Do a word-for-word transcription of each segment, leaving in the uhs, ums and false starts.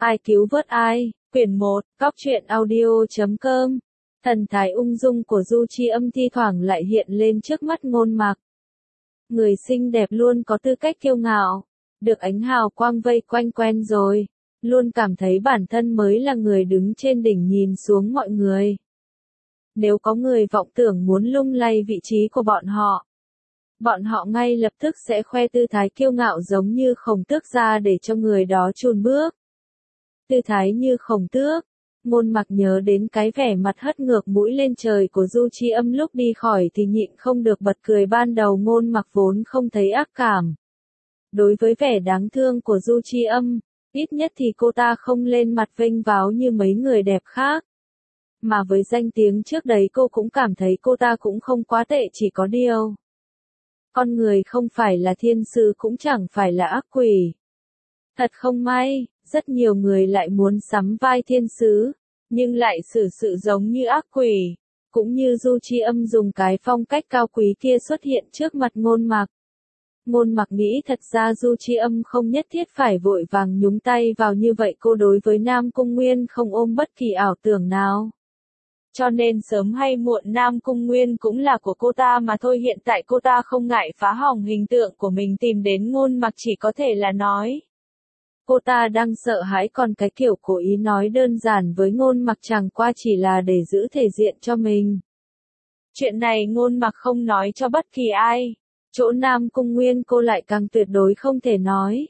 Ai cứu vớt ai, quyển một, Cóc truyện audio chấm com. Thần thái ung dung của Du Chi Âm thi thoảng lại hiện lên trước mắt Ngôn Mặc. Người xinh đẹp luôn có tư cách kiêu ngạo, được ánh hào quang vây quanh quen rồi, luôn cảm thấy bản thân mới là người đứng trên đỉnh nhìn xuống mọi người. Nếu có người vọng tưởng muốn lung lay vị trí của bọn họ, bọn họ ngay lập tức sẽ khoe tư thái kiêu ngạo giống như Khổng Tước ra để cho người đó chùn bước. Tư thái như Khổng Tước. Ngôn Mặc nhớ đến cái vẻ mặt hất ngược mũi lên trời của Du Chi Âm lúc đi khỏi thì nhịn không được bật cười. Ban đầu Ngôn Mặc vốn không thấy ác cảm đối với vẻ đáng thương của Du Chi Âm, ít nhất thì cô ta không lên mặt vênh váo như mấy người đẹp khác. Mà với danh tiếng trước đấy cô cũng cảm thấy cô ta cũng không quá tệ, chỉ có điều con người không phải là thiên sứ cũng chẳng phải là ác quỷ. Thật không may, rất nhiều người lại muốn sắm vai thiên sứ, nhưng lại xử sự giống như ác quỷ, cũng như Du Chi Âm dùng cái phong cách cao quý kia xuất hiện trước mặt Ngôn Mặc. Ngôn Mặc nghĩ thật ra Du Chi Âm không nhất thiết phải vội vàng nhúng tay vào như vậy, cô đối với Nam Cung Nguyên không ôm bất kỳ ảo tưởng nào. Cho nên sớm hay muộn Nam Cung Nguyên cũng là của cô ta mà thôi. Hiện tại cô ta không ngại phá hỏng hình tượng của mình tìm đến Ngôn Mặc chỉ có thể là nói. Cô ta đang sợ hãi, còn cái kiểu cố ý nói đơn giản với Ngôn Mặc chẳng qua chỉ là để giữ thể diện cho mình. Chuyện này Ngôn Mặc không nói cho bất kỳ ai. Chỗ Nam Cung Nguyên cô lại càng tuyệt đối không thể nói.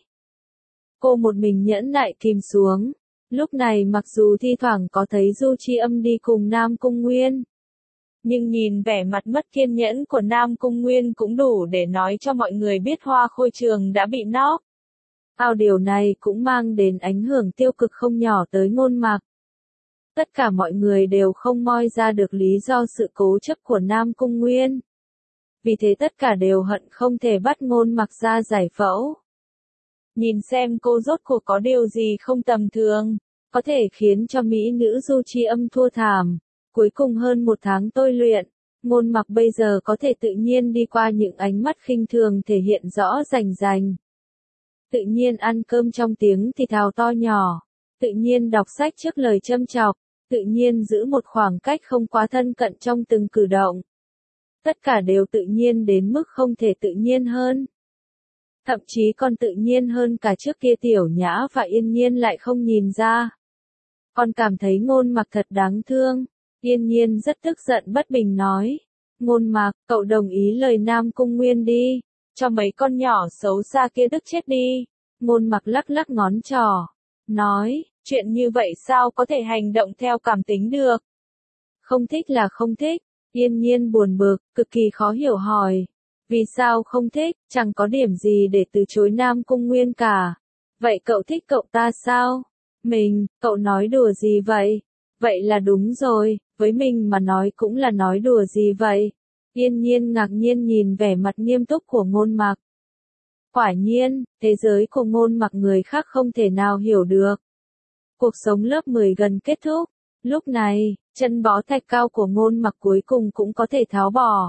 Cô một mình nhẫn nại kìm xuống. Lúc này mặc dù thi thoảng có thấy Du Chi Âm đi cùng Nam Cung Nguyên, nhưng nhìn vẻ mặt mất kiên nhẫn của Nam Cung Nguyên cũng đủ để nói cho mọi người biết Hoa Khôi Trường đã bị knock. Ao điều này cũng mang đến ảnh hưởng tiêu cực không nhỏ tới Ngôn Mặc. Tất cả mọi người đều không moi ra được lý do sự cố chấp của Nam Cung Nguyên. Vì thế tất cả đều hận không thể bắt Ngôn Mặc ra giải phẫu. Nhìn xem cô rốt cuộc có điều gì không tầm thường, có thể khiến cho mỹ nữ Du Chi Âm thua thảm. Cuối cùng hơn một tháng tôi luyện, Ngôn Mặc bây giờ có thể tự nhiên đi qua những ánh mắt khinh thường thể hiện rõ rành rành. Tự nhiên ăn cơm trong tiếng thì thào to nhỏ, tự nhiên đọc sách trước lời châm chọc, tự nhiên giữ một khoảng cách không quá thân cận trong từng cử động. Tất cả đều tự nhiên đến mức không thể tự nhiên hơn. Thậm chí còn tự nhiên hơn cả trước kia. Tiểu Nhã và Yên Nhiên lại không nhìn ra. Còn cảm thấy Ngôn Mặc thật đáng thương. Yên Nhiên rất tức giận bất bình nói. Ngôn Mặc, cậu đồng ý lời Nam Cung Nguyên đi. Cho mấy con nhỏ xấu xa kia tức chết đi. Ngôn Mặc lắc lắc ngón trỏ. Nói, chuyện như vậy sao có thể hành động theo cảm tính được. Không thích là không thích. Yên Nhiên buồn bực, cực kỳ khó hiểu hỏi. Vì sao không thích, chẳng có điểm gì để từ chối Nam Cung Nguyên cả. Vậy cậu thích cậu ta sao? Mình, cậu nói đùa gì vậy? Vậy là đúng rồi, với mình mà nói cũng là nói đùa gì vậy? Yên Nhiên ngạc nhiên nhìn vẻ mặt nghiêm túc của Ngôn Mặc. Quả nhiên, thế giới của Ngôn Mặc người khác không thể nào hiểu được. Cuộc sống lớp mười gần kết thúc. Lúc này, chân bó thạch cao của Ngôn Mặc cuối cùng cũng có thể tháo bỏ.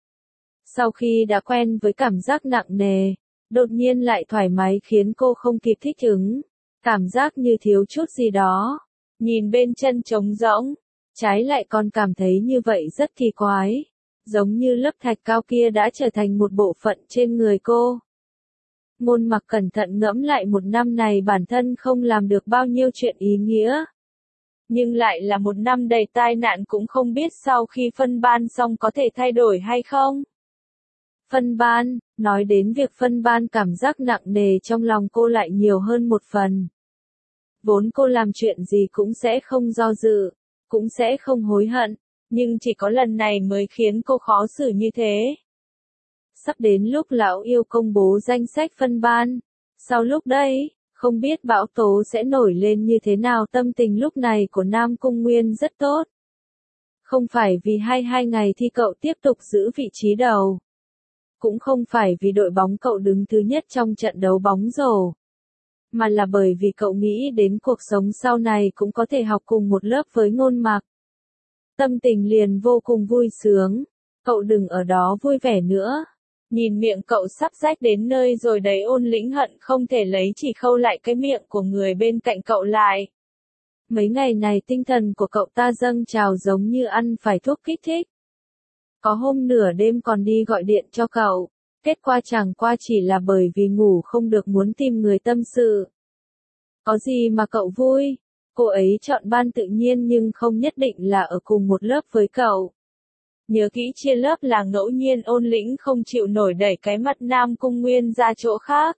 Sau khi đã quen với cảm giác nặng nề, đột nhiên lại thoải mái khiến cô không kịp thích ứng. Cảm giác như thiếu chút gì đó. Nhìn bên chân trống rỗng, trái lại còn cảm thấy như vậy rất kỳ quái. Giống như lớp thạch cao kia đã trở thành một bộ phận trên người cô. Ngôn Mặc cẩn thận ngẫm lại một năm này bản thân không làm được bao nhiêu chuyện ý nghĩa. Nhưng lại là một năm đầy tai nạn, cũng không biết sau khi phân ban xong có thể thay đổi hay không. Phân ban, nói đến việc phân ban cảm giác nặng nề trong lòng cô lại nhiều hơn một phần. Vốn cô làm chuyện gì cũng sẽ không do dự, cũng sẽ không hối hận, nhưng chỉ có lần này mới khiến cô khó xử như thế. Sắp đến lúc lão yêu công bố danh sách phân ban. Sau lúc đây, không biết bão tố sẽ nổi lên như thế nào. Tâm tình lúc này của Nam Cung Nguyên rất tốt. Không phải vì hai hai ngày thi cậu tiếp tục giữ vị trí đầu. Cũng không phải vì đội bóng cậu đứng thứ nhất trong trận đấu bóng rổ. Mà là bởi vì cậu nghĩ đến cuộc sống sau này cũng có thể học cùng một lớp với Ngôn Mặc. Tâm tình liền vô cùng vui sướng. Cậu đừng ở đó vui vẻ nữa. Nhìn miệng cậu sắp rách đến nơi rồi đấy, Ôn Lĩnh hận không thể lấy chỉ khâu lại cái miệng của người bên cạnh cậu lại. Mấy ngày này tinh thần của cậu ta dâng trào giống như ăn phải thuốc kích thích. Có hôm nửa đêm còn đi gọi điện cho cậu, kết quả chẳng qua chỉ là bởi vì ngủ không được muốn tìm người tâm sự. Có gì mà cậu vui, cô ấy chọn ban tự nhiên nhưng không nhất định là ở cùng một lớp với cậu. Nhớ kỹ chia lớp là ngẫu nhiên, Ôn Lĩnh không chịu nổi đẩy cái mặt Nam Cung Nguyên ra chỗ khác.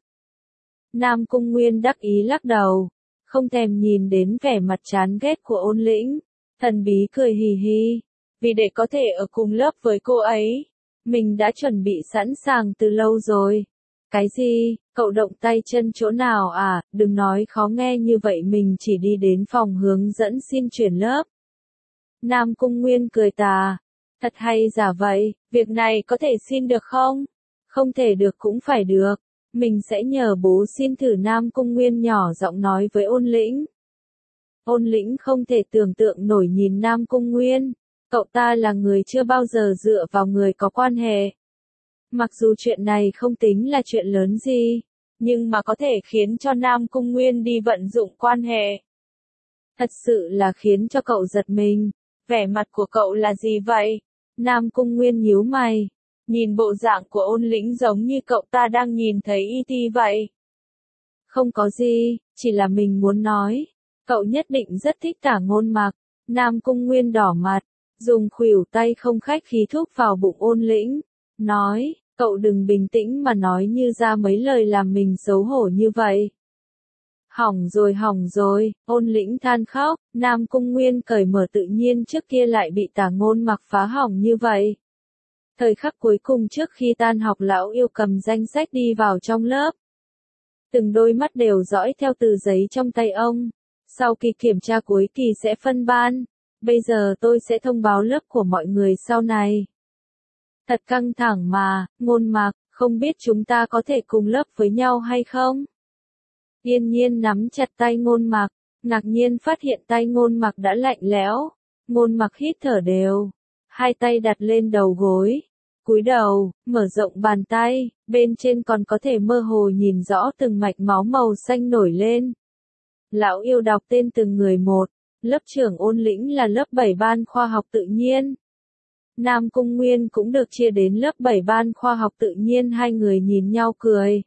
Nam Cung Nguyên đắc ý lắc đầu, không thèm nhìn đến vẻ mặt chán ghét của Ôn Lĩnh, thần bí cười hì hì, vì để có thể ở cùng lớp với cô ấy, mình đã chuẩn bị sẵn sàng từ lâu rồi. Cái gì, cậu động tay chân chỗ nào à, đừng nói khó nghe như vậy, mình chỉ đi đến phòng hướng dẫn xin chuyển lớp. Nam Cung Nguyên cười tà, thật hay giả vậy, việc này có thể xin được không? Không thể được cũng phải được, mình sẽ nhờ bố xin thử. Nam Cung Nguyên nhỏ giọng nói với Ôn Lĩnh. Ôn Lĩnh không thể tưởng tượng nổi nhìn Nam Cung Nguyên, cậu ta là người chưa bao giờ dựa vào người có quan hệ. Mặc dù chuyện này không tính là chuyện lớn gì, nhưng mà có thể khiến cho Nam Cung Nguyên đi vận dụng quan hệ. Thật sự là khiến cho cậu giật mình, vẻ mặt của cậu là gì vậy? Nam Cung Nguyên nhíu mày, nhìn bộ dạng của Ôn Lĩnh giống như cậu ta đang nhìn thấy i tê vậy. Không có gì, chỉ là mình muốn nói, cậu nhất định rất thích Tả Ngôn Mặc. Nam Cung Nguyên đỏ mặt, dùng khuỷu tay không khách khí thúc vào bụng Ôn Lĩnh, nói, cậu đừng bình tĩnh mà nói như ra mấy lời làm mình xấu hổ như vậy. Hỏng rồi hỏng rồi, Ôn Lĩnh than khóc, Nam Cung Nguyên cởi mở tự nhiên trước kia lại bị Tả Ngôn Mặc phá hỏng như vậy. Thời khắc cuối cùng trước khi tan học, lão yêu cầm danh sách đi vào trong lớp. Từng đôi mắt đều dõi theo tờ giấy trong tay ông. Sau kỳ kiểm tra cuối kỳ sẽ phân ban. Bây giờ tôi sẽ thông báo lớp của mọi người sau này. Thật căng thẳng mà, Ngôn Mặc, không biết chúng ta có thể cùng lớp với nhau hay không? Yên Nhiên nắm chặt tay Ngôn Mặc, ngạc nhiên phát hiện tay Ngôn Mặc đã lạnh lẽo. Ngôn Mặc hít thở đều, hai tay đặt lên đầu gối, cúi đầu, mở rộng bàn tay, bên trên còn có thể mơ hồ nhìn rõ từng mạch máu màu xanh nổi lên. Lão yêu đọc tên từng người một, lớp trưởng Ôn Lĩnh là lớp bảy ban khoa học tự nhiên. Nam Cung Nguyên cũng được chia đến lớp bảy ban khoa học tự nhiên, hai người nhìn nhau cười.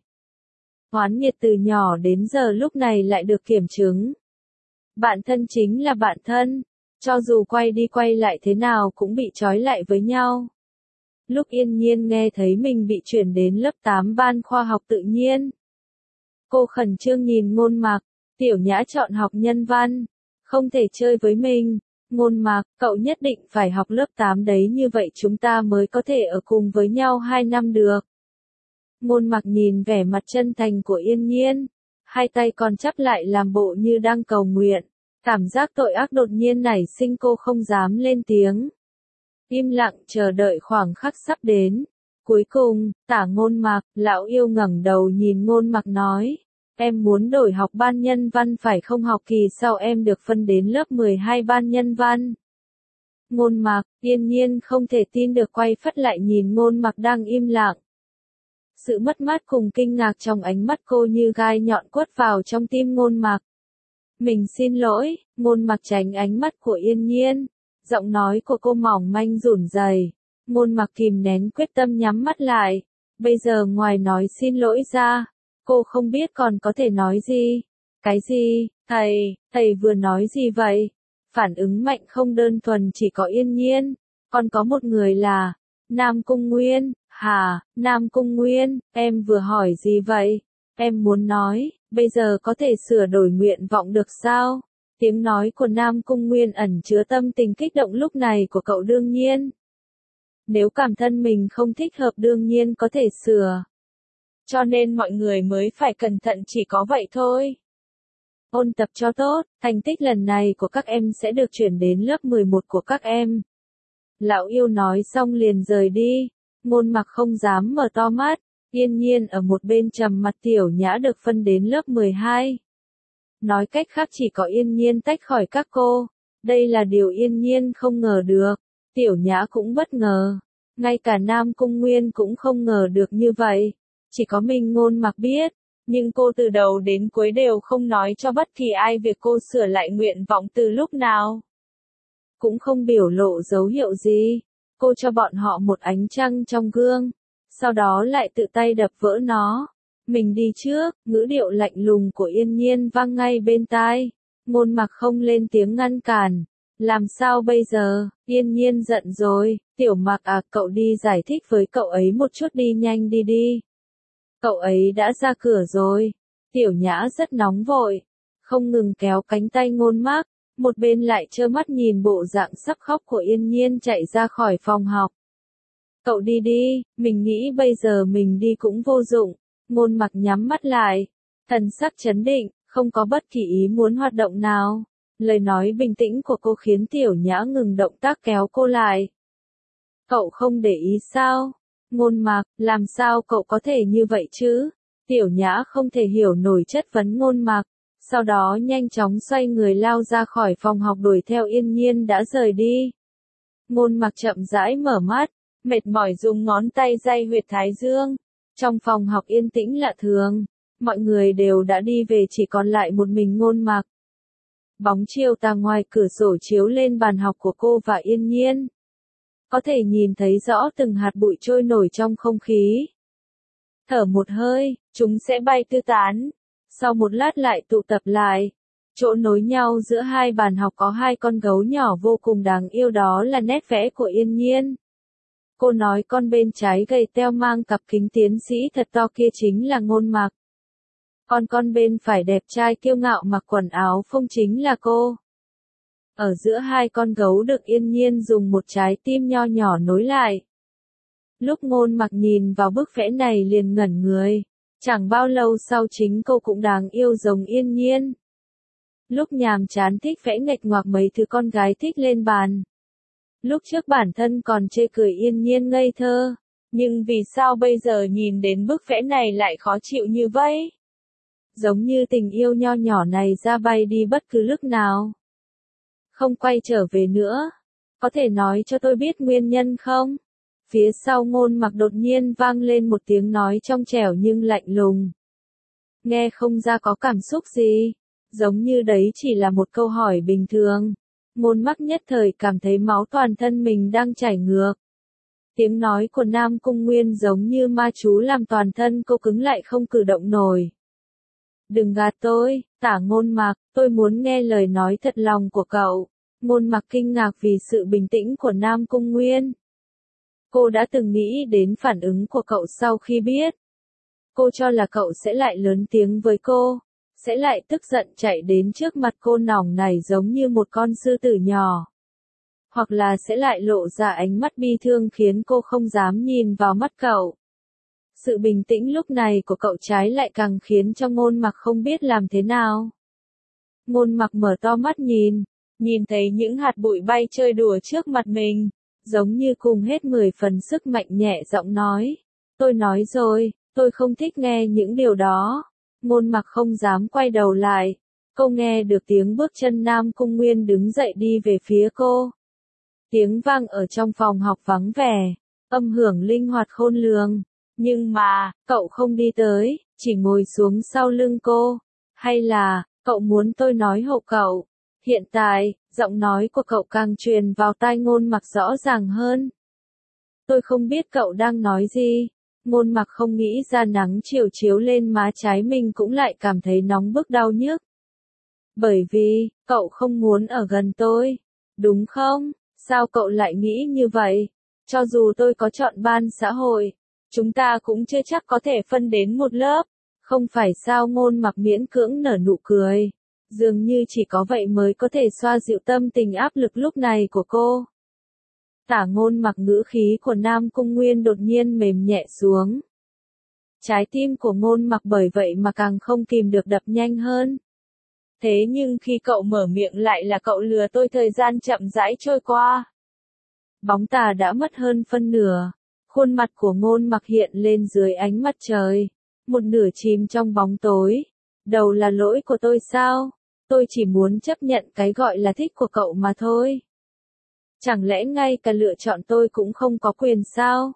Oán nghiệt từ nhỏ đến giờ lúc này lại được kiểm chứng. Bạn thân chính là bạn thân, cho dù quay đi quay lại thế nào cũng bị trói lại với nhau. Lúc Yên Nhiên nghe thấy mình bị chuyển đến lớp tám ban khoa học tự nhiên, cô khẩn trương nhìn Ngôn Mặc, Tiểu Nhã chọn học nhân văn, không thể chơi với mình. Ngôn Mặc, cậu nhất định phải học lớp tám đấy, như vậy chúng ta mới có thể ở cùng với nhau hai năm được. Ngôn Mặc nhìn vẻ mặt chân thành của Yên Nhiên, hai tay còn chắp lại làm bộ như đang cầu nguyện. Cảm giác tội ác đột nhiên nảy sinh, cô không dám lên tiếng. Im lặng chờ đợi khoảng khắc sắp đến. Cuối cùng, Tả Ngôn Mặc, lão yêu ngẩng đầu nhìn Ngôn Mặc nói, em muốn đổi học ban nhân văn phải không? Học kỳ sau em được phân đến lớp mười hai ban nhân văn. Ngôn Mặc, Yên Nhiên không thể tin được quay phắt lại nhìn Ngôn Mặc đang im lặng. Sự mất mát cùng kinh ngạc trong ánh mắt cô như gai nhọn quất vào trong tim Ngôn Mặc. Mình xin lỗi, Ngôn Mặc tránh ánh mắt của Yên Nhiên. Giọng nói của cô mỏng manh run rẩy. Ngôn Mặc kìm nén quyết tâm nhắm mắt lại. Bây giờ ngoài nói xin lỗi ra, cô không biết còn có thể nói gì. Cái gì, thầy, thầy vừa nói gì vậy? Phản ứng mạnh không đơn thuần chỉ có Yên Nhiên, còn có một người là Nam Cung Nguyên. Hả, Nam Cung Nguyên, em vừa hỏi gì vậy? Em muốn nói, bây giờ có thể sửa đổi nguyện vọng được sao? Tiếng nói của Nam Cung Nguyên ẩn chứa tâm tình kích động lúc này của cậu. Đương nhiên, nếu cảm thân mình không thích hợp đương nhiên có thể sửa. Cho nên mọi người mới phải cẩn thận, chỉ có vậy thôi. Ôn tập cho tốt, thành tích lần này của các em sẽ được chuyển đến lớp mười một của các em. Lão yêu nói xong liền rời đi. Ngôn Mặc không dám mở to mắt. Yên Nhiên ở một bên trầm mặt. Tiểu Nhã được phân đến lớp mười hai. Nói cách khác chỉ có Yên Nhiên tách khỏi các cô. Đây là điều Yên Nhiên không ngờ được. Tiểu Nhã cũng bất ngờ. Ngay cả Nam Cung Nguyên cũng không ngờ được như vậy. Chỉ có mình Ngôn Mặc biết. Nhưng cô từ đầu đến cuối đều không nói cho bất kỳ ai việc cô sửa lại nguyện vọng từ lúc nào. Cũng không biểu lộ dấu hiệu gì. Cô cho bọn họ một ánh trăng trong gương. Sau đó lại tự tay đập vỡ nó. Mình đi trước, ngữ điệu lạnh lùng của Yên Nhiên vang ngay bên tai. Ngôn Mặc không lên tiếng ngăn cản. Làm sao bây giờ, Yên Nhiên giận rồi, Tiểu Mặc à, cậu đi giải thích với cậu ấy một chút đi, nhanh đi đi. Cậu ấy đã ra cửa rồi. Tiểu Nhã rất nóng vội, không ngừng kéo cánh tay Ngôn Mặc, một bên lại trơ mắt nhìn bộ dạng sắp khóc của Yên Nhiên chạy ra khỏi phòng học. Cậu đi đi, mình nghĩ bây giờ mình đi cũng vô dụng. Ngôn Mặc nhắm mắt lại, thần sắc trấn định, không có bất kỳ ý muốn hoạt động nào. Lời nói bình tĩnh của cô khiến Tiểu Nhã ngừng động tác kéo cô lại. Cậu không để ý sao? Ngôn Mặc, làm sao cậu có thể như vậy chứ? Tiểu Nhã không thể hiểu nổi chất vấn Ngôn Mặc, sau đó nhanh chóng xoay người lao ra khỏi phòng học đuổi theo Yên Nhiên đã rời đi. Ngôn Mặc chậm rãi mở mắt, mệt mỏi dùng ngón tay day huyệt thái dương. Trong phòng học yên tĩnh lạ thường, mọi người đều đã đi về, chỉ còn lại một mình Ngôn Mặc. Bóng chiều tà ngoài cửa sổ chiếu lên bàn học của cô và Yên Nhiên. Có thể nhìn thấy rõ từng hạt bụi trôi nổi trong không khí. Thở một hơi, chúng sẽ bay tứ tán. Sau một lát lại tụ tập lại. Chỗ nối nhau giữa hai bàn học có hai con gấu nhỏ vô cùng đáng yêu, đó là nét vẽ của Yên Nhiên. Cô nói con bên trái gầy teo mang cặp kính tiến sĩ thật to kia chính là Ngôn Mặc. Còn con bên phải đẹp trai kiêu ngạo mặc quần áo phông chính là cô. Ở giữa hai con gấu được Yên Nhiên dùng một trái tim nho nhỏ nối lại. Lúc Ngôn Mặc nhìn vào bức vẽ này liền ngẩn người. Chẳng bao lâu sau chính cô cũng đáng yêu giống Yên Nhiên. Lúc nhàm chán thích vẽ nghịch ngoạc mấy thứ con gái thích lên bàn. Lúc trước bản thân còn chê cười Yên Nhiên ngây thơ. Nhưng vì sao bây giờ nhìn đến bức vẽ này lại khó chịu như vậy? Giống như tình yêu nho nhỏ này ra bay đi bất cứ lúc nào. Không quay trở về nữa. Có thể nói cho tôi biết nguyên nhân không? Phía sau Ngôn Mặc đột nhiên vang lên một tiếng nói trong trẻo nhưng lạnh lùng. Nghe không ra có cảm xúc gì. Giống như đấy chỉ là một câu hỏi bình thường. Ngôn Mặc nhất thời cảm thấy máu toàn thân mình đang chảy ngược. Tiếng nói của Nam Cung Nguyên giống như ma chú làm toàn thân cô cứng lại không cử động nổi. Đừng gạt tôi, Tả Ngôn Mặc, tôi muốn nghe lời nói thật lòng của cậu. Ngôn Mặc kinh ngạc vì sự bình tĩnh của Nam Cung Nguyên. Cô đã từng nghĩ đến phản ứng của cậu sau khi biết. Cô cho là cậu sẽ lại lớn tiếng với cô, sẽ lại tức giận chạy đến trước mặt cô nòng này giống như một con sư tử nhỏ. Hoặc là sẽ lại lộ ra ánh mắt bi thương khiến cô không dám nhìn vào mắt cậu. Sự bình tĩnh lúc này của cậu trái lại càng khiến cho Ngôn Mặc không biết làm thế nào. Ngôn Mặc mở to mắt nhìn, nhìn thấy những hạt bụi bay chơi đùa trước mặt mình, giống như cùng hết mười phần sức mạnh nhẹ giọng nói. Tôi nói rồi, tôi không thích nghe những điều đó. Ngôn Mặc không dám quay đầu lại. Cô nghe được tiếng bước chân Nam Cung Nguyên đứng dậy đi về phía cô. Tiếng vang ở trong phòng học vắng vẻ, âm hưởng linh hoạt khôn lường. Nhưng mà, cậu không đi tới, chỉ ngồi xuống sau lưng cô. Hay là, cậu muốn tôi nói hộ cậu? Hiện tại, giọng nói của cậu càng truyền vào tai Ngôn Mặc rõ ràng hơn. Tôi không biết cậu đang nói gì. Ngôn Mặc không nghĩ ra nắng chiều chiếu lên má trái mình cũng lại cảm thấy nóng bức đau nhức. Bởi vì, cậu không muốn ở gần tôi. Đúng không? Sao cậu lại nghĩ như vậy? Cho dù tôi có chọn ban xã hội, chúng ta cũng chưa chắc có thể phân đến một lớp. Không phải sao? Ngôn Mặc miễn cưỡng nở nụ cười. Dường như chỉ có vậy mới có thể xoa dịu tâm tình áp lực lúc này của cô. Tả Ngôn Mặc, ngữ khí của Nam Cung Nguyên đột nhiên mềm nhẹ xuống. Trái tim của Ngôn Mặc bởi vậy mà càng không kìm được đập nhanh hơn. Thế nhưng khi cậu mở miệng lại là cậu lừa tôi, thời gian chậm rãi trôi qua. Bóng tà đã mất hơn phân nửa. Khuôn mặt của Ngôn Mặc hiện lên dưới ánh mặt trời. Một nửa chìm trong bóng tối. Đầu là lỗi của tôi sao? Tôi chỉ muốn chấp nhận cái gọi là thích của cậu mà thôi. Chẳng lẽ ngay cả lựa chọn tôi cũng không có quyền sao?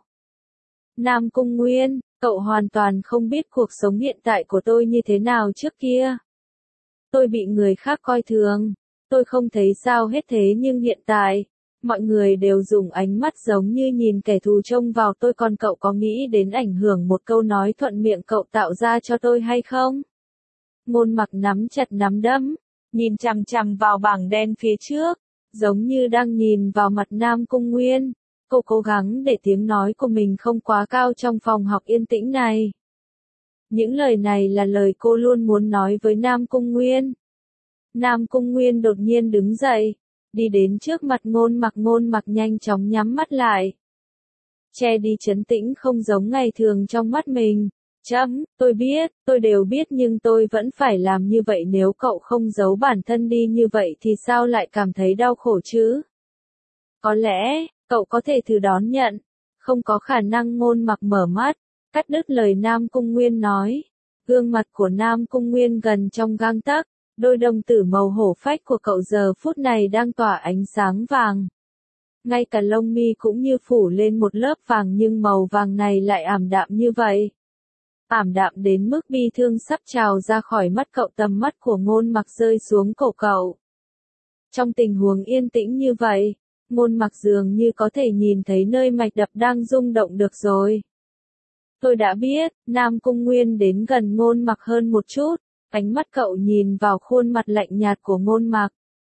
Nam Cung Nguyên, cậu hoàn toàn không biết cuộc sống hiện tại của tôi như thế nào trước kia. Tôi bị người khác coi thường, tôi không thấy sao hết thế nhưng hiện tại, mọi người đều dùng ánh mắt giống như nhìn kẻ thù trông vào tôi, còn cậu có nghĩ đến ảnh hưởng một câu nói thuận miệng cậu tạo ra cho tôi hay không? Ngôn Mặc nắm chặt nắm đấm, nhìn chằm chằm vào bảng đen phía trước, giống như đang nhìn vào mặt Nam Cung Nguyên. Cô cố gắng để tiếng nói của mình không quá cao trong phòng học yên tĩnh này. Những lời này là lời cô luôn muốn nói với Nam Cung Nguyên. Nam Cung Nguyên đột nhiên đứng dậy, đi đến trước mặt Ngôn Mặc. Ngôn Mặc nhanh chóng nhắm mắt lại, che đi trấn tĩnh không giống ngày thường trong mắt mình. Chấm, tôi biết, tôi đều biết nhưng tôi vẫn phải làm như vậy, nếu cậu không giấu bản thân đi như vậy thì sao lại cảm thấy đau khổ chứ? Có lẽ, cậu có thể thử đón nhận. Không có khả năng. Ngôn Mặc mở mắt, cắt đứt lời Nam Cung Nguyên nói. Gương mặt của Nam Cung Nguyên gần trong gang tấc, đôi đồng tử màu hổ phách của cậu giờ phút này đang tỏa ánh sáng vàng. Ngay cả lông mi cũng như phủ lên một lớp vàng, nhưng màu vàng này lại ảm đạm như vậy. Ảm đạm đến mức bi thương sắp trào ra khỏi mắt cậu. Tầm mắt của Ngôn Mặc rơi xuống cổ cậu. Trong tình huống yên tĩnh như vậy, Ngôn Mặc dường như có thể nhìn thấy nơi mạch đập đang rung động được rồi. Tôi đã biết. Nam Cung Nguyên đến gần Ngôn Mặc hơn một chút, ánh mắt cậu nhìn vào khuôn mặt lạnh nhạt của Ngôn Mặc.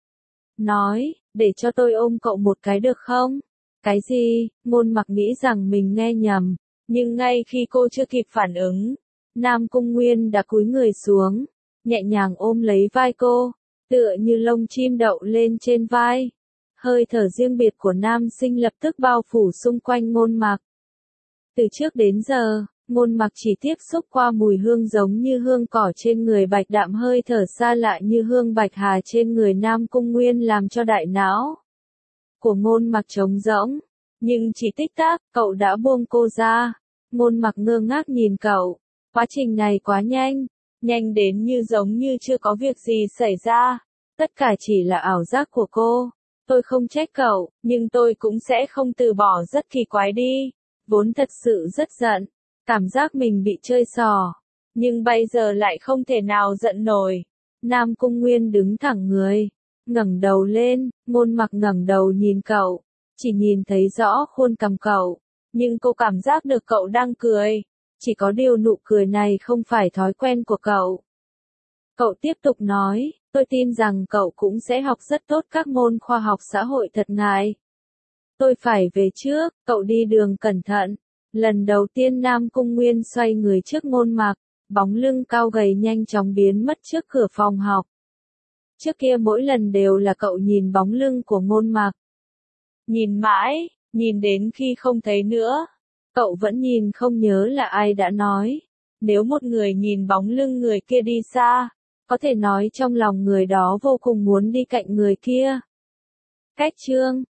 Nói, để cho tôi ôm cậu một cái được không? Cái gì? Ngôn Mặc nghĩ rằng mình nghe nhầm, nhưng ngay khi cô chưa kịp phản ứng, Nam Cung Nguyên đã cúi người xuống, nhẹ nhàng ôm lấy vai cô, tựa như lông chim đậu lên trên vai. Hơi thở riêng biệt của nam sinh lập tức bao phủ xung quanh Ngôn Mặc. Từ trước đến giờ, Ngôn Mặc chỉ tiếp xúc qua mùi hương giống như hương cỏ trên người Bạch Đạm, hơi thở xa lạ như hương bạch hà trên người Nam Cung Nguyên làm cho đại não của Ngôn Mặc trống rỗng. Nhưng chỉ tích tắc, cậu đã buông cô ra. Ngôn Mặc ngơ ngác nhìn cậu. Quá trình này quá nhanh, nhanh đến như giống như chưa có việc gì xảy ra. Tất cả chỉ là ảo giác của cô. Tôi không trách cậu, nhưng tôi cũng sẽ không từ bỏ. Rất kỳ quái đi. Vốn thật sự rất giận, cảm giác mình bị chơi xỏ, nhưng bây giờ lại không thể nào giận nổi. Nam Cung Nguyên đứng thẳng người, ngẩng đầu lên. Ngôn Mặc ngẩng đầu nhìn cậu, chỉ nhìn thấy rõ khuôn cằm cậu, nhưng cô cảm giác được cậu đang cười. Chỉ có điều nụ cười này không phải thói quen của cậu. Cậu tiếp tục nói, tôi tin rằng cậu cũng sẽ học rất tốt các môn khoa học xã hội thật ngại. Tôi phải về trước, cậu đi đường cẩn thận. Lần đầu tiên Nam Cung Nguyên xoay người trước Ngôn Mặc, bóng lưng cao gầy nhanh chóng biến mất trước cửa phòng học. Trước kia mỗi lần đều là cậu nhìn bóng lưng của Ngôn Mặc. Nhìn mãi, nhìn đến khi không thấy nữa. Cậu vẫn nhìn không nhớ là ai đã nói. Nếu một người nhìn bóng lưng người kia đi xa, có thể nói trong lòng người đó vô cùng muốn đi cạnh người kia. Cách chương